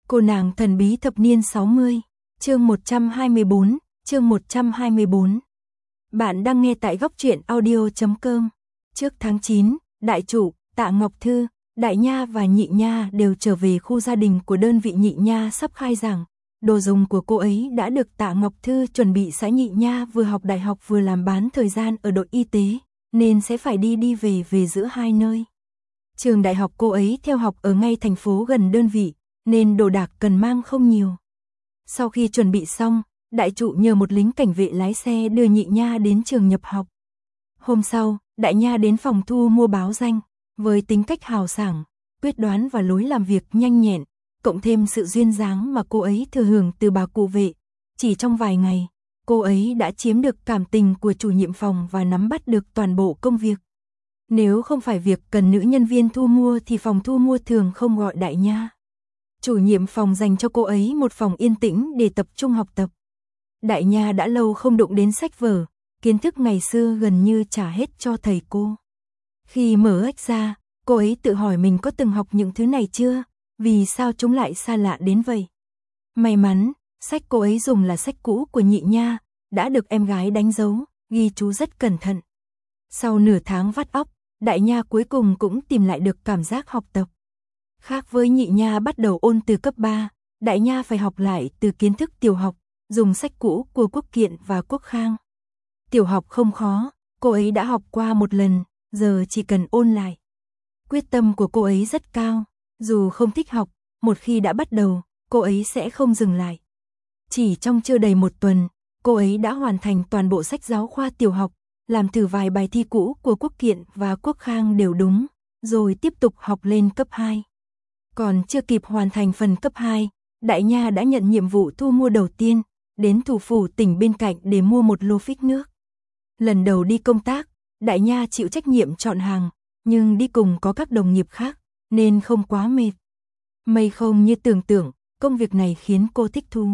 Cô nàng thần bí thập niên 60, chương 124. Bạn đang nghe tại góc truyện audio.com. Trước tháng 9, đại chủ, Tạ Ngọc Thư, Đại Nha và Nhị Nha đều trở về khu gia đình của đơn vị Nhị Nha sắp khai giảng. Đồ dùng của cô ấy đã được Tạ Ngọc Thư chuẩn bị sẵn. Nhị Nha vừa học đại học vừa làm bán thời gian ở đội y tế, nên sẽ phải đi về giữa hai nơi. Trường đại học cô ấy theo học ở ngay thành phố gần đơn vị, nên đồ đạc cần mang không nhiều. Sau khi chuẩn bị xong, đại trụ nhờ một lính cảnh vệ lái xe đưa Nhị Nha đến trường nhập học. Hôm sau, Đại Nha đến phòng thu mua báo danh, với tính cách hào sảng, quyết đoán và lối làm việc nhanh nhẹn, cộng thêm sự duyên dáng mà cô ấy thừa hưởng từ bà cụ vệ. Chỉ trong vài ngày, cô ấy đã chiếm được cảm tình của chủ nhiệm phòng và nắm bắt được toàn bộ công việc. Nếu không phải việc cần nữ nhân viên thu mua thì phòng thu mua thường không gọi Đại Nha. Chủ nhiệm phòng dành cho cô ấy một phòng yên tĩnh để tập trung học tập. Đại Nha đã lâu không đụng đến sách vở, kiến thức ngày xưa gần như trả hết cho thầy cô. Khi mở ếch ra, cô ấy tự hỏi mình có từng học những thứ này chưa, vì sao chúng lại xa lạ đến vậy. May mắn, sách cô ấy dùng là sách cũ của Nhị Nha, đã được em gái đánh dấu, ghi chú rất cẩn thận. Sau nửa tháng vắt óc, Đại Nha cuối cùng cũng tìm lại được cảm giác học tập. Khác với Nhị Nha bắt đầu ôn từ cấp 3, Đại Nha phải học lại từ kiến thức tiểu học, dùng sách cũ của Quốc Kiện và Quốc Khang. Tiểu học không khó, cô ấy đã học qua một lần, giờ chỉ cần ôn lại. Quyết tâm của cô ấy rất cao, dù không thích học, một khi đã bắt đầu, cô ấy sẽ không dừng lại. Chỉ trong chưa đầy một tuần, cô ấy đã hoàn thành toàn bộ sách giáo khoa tiểu học, làm thử vài bài thi cũ của Quốc Kiện và Quốc Khang đều đúng, rồi tiếp tục học lên cấp 2. Còn chưa kịp hoàn thành phần cấp 2, Đại Nha đã nhận nhiệm vụ thu mua đầu tiên, đến thủ phủ tỉnh bên cạnh để mua một lô phích nước. Lần đầu đi công tác, Đại Nha chịu trách nhiệm chọn hàng, nhưng đi cùng có các đồng nghiệp khác, nên không quá mệt. May không như tưởng tượng, công việc này khiến cô thích thú.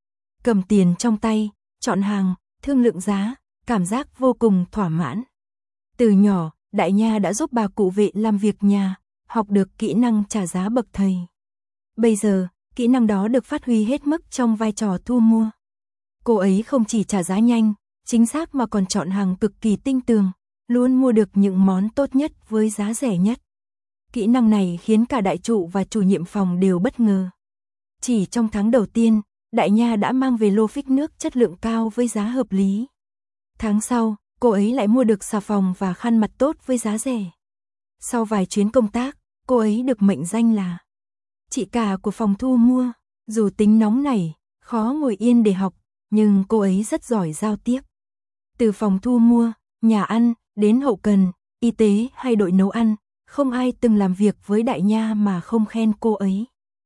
Cầm tiền trong tay, chọn hàng, thương lượng giá, cảm giác vô cùng thỏa mãn. Từ nhỏ, Đại Nha đã giúp bà cụ vệ làm việc nhà, học được kỹ năng trả giá bậc thầy. Bây giờ, kỹ năng đó được phát huy hết mức trong vai trò thu mua. Cô ấy không chỉ trả giá nhanh, chính xác mà còn chọn hàng cực kỳ tinh tường, luôn mua được những món tốt nhất với giá rẻ nhất. Kỹ năng này khiến cả đại trụ và chủ nhiệm phòng đều bất ngờ. Chỉ trong tháng đầu tiên, Đại Nha đã mang về lô phích nước chất lượng cao với giá hợp lý. Tháng sau, cô ấy lại mua được xà phòng và khăn mặt tốt với giá rẻ. Sau vài chuyến công tác, cô ấy được mệnh danh là chị cả của phòng thu mua. Dù tính nóng nảy, khó ngồi yên để học, nhưng cô ấy rất giỏi giao tiếp. Từ phòng thu mua, nhà ăn, đến hậu cần, y tế hay đội nấu ăn, không ai từng làm việc với Đại Nha mà không khen cô ấy.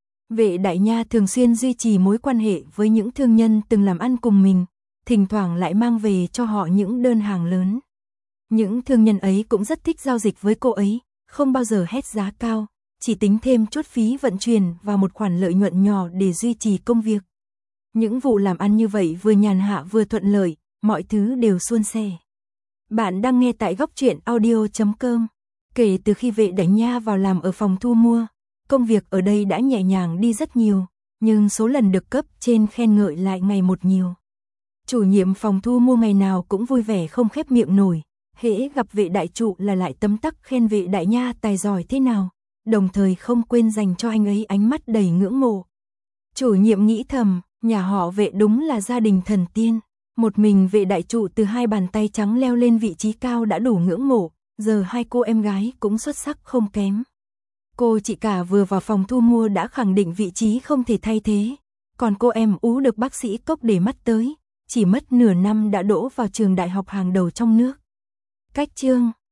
Vệ Đại Nha thường xuyên duy trì mối quan hệ với những thương nhân từng làm ăn cùng mình, thỉnh thoảng lại mang về cho họ những đơn hàng lớn. Những thương nhân ấy cũng rất thích giao dịch với cô ấy, không bao giờ hét giá cao, chỉ tính thêm chút phí vận chuyển và một khoản lợi nhuận nhỏ để duy trì công việc. Những vụ làm ăn như vậy vừa nhàn hạ vừa thuận lợi, mọi thứ đều suôn sẻ. Bạn đang nghe tại góc truyện audio.com. Kể từ khi Vệ Đại Nha vào làm ở phòng thu mua, công việc ở đây đã nhẹ nhàng đi rất nhiều, nhưng số lần được cấp trên khen ngợi lại ngày một nhiều. Chủ nhiệm phòng thu mua ngày nào cũng vui vẻ không khép miệng nổi, hễ gặp Vệ đại trụ là lại tấm tắc khen Vệ Đại Nha tài giỏi thế nào, đồng thời không quên dành cho anh ấy ánh mắt đầy ngưỡng mộ. Chủ nhiệm nghĩ thầm, nhà họ Vệ đúng là gia đình thần tiên. Một mình Vệ đại trụ từ hai bàn tay trắng leo lên vị trí cao đã đủ ngưỡng mộ, giờ hai cô em gái cũng xuất sắc không kém. Cô chị cả vừa vào phòng thu mua đã khẳng định vị trí không thể thay thế, còn cô em ú được bác sĩ Cốc để mắt tới, chỉ mất nửa năm đã đỗ vào trường đại học hàng đầu trong nước. Cách chương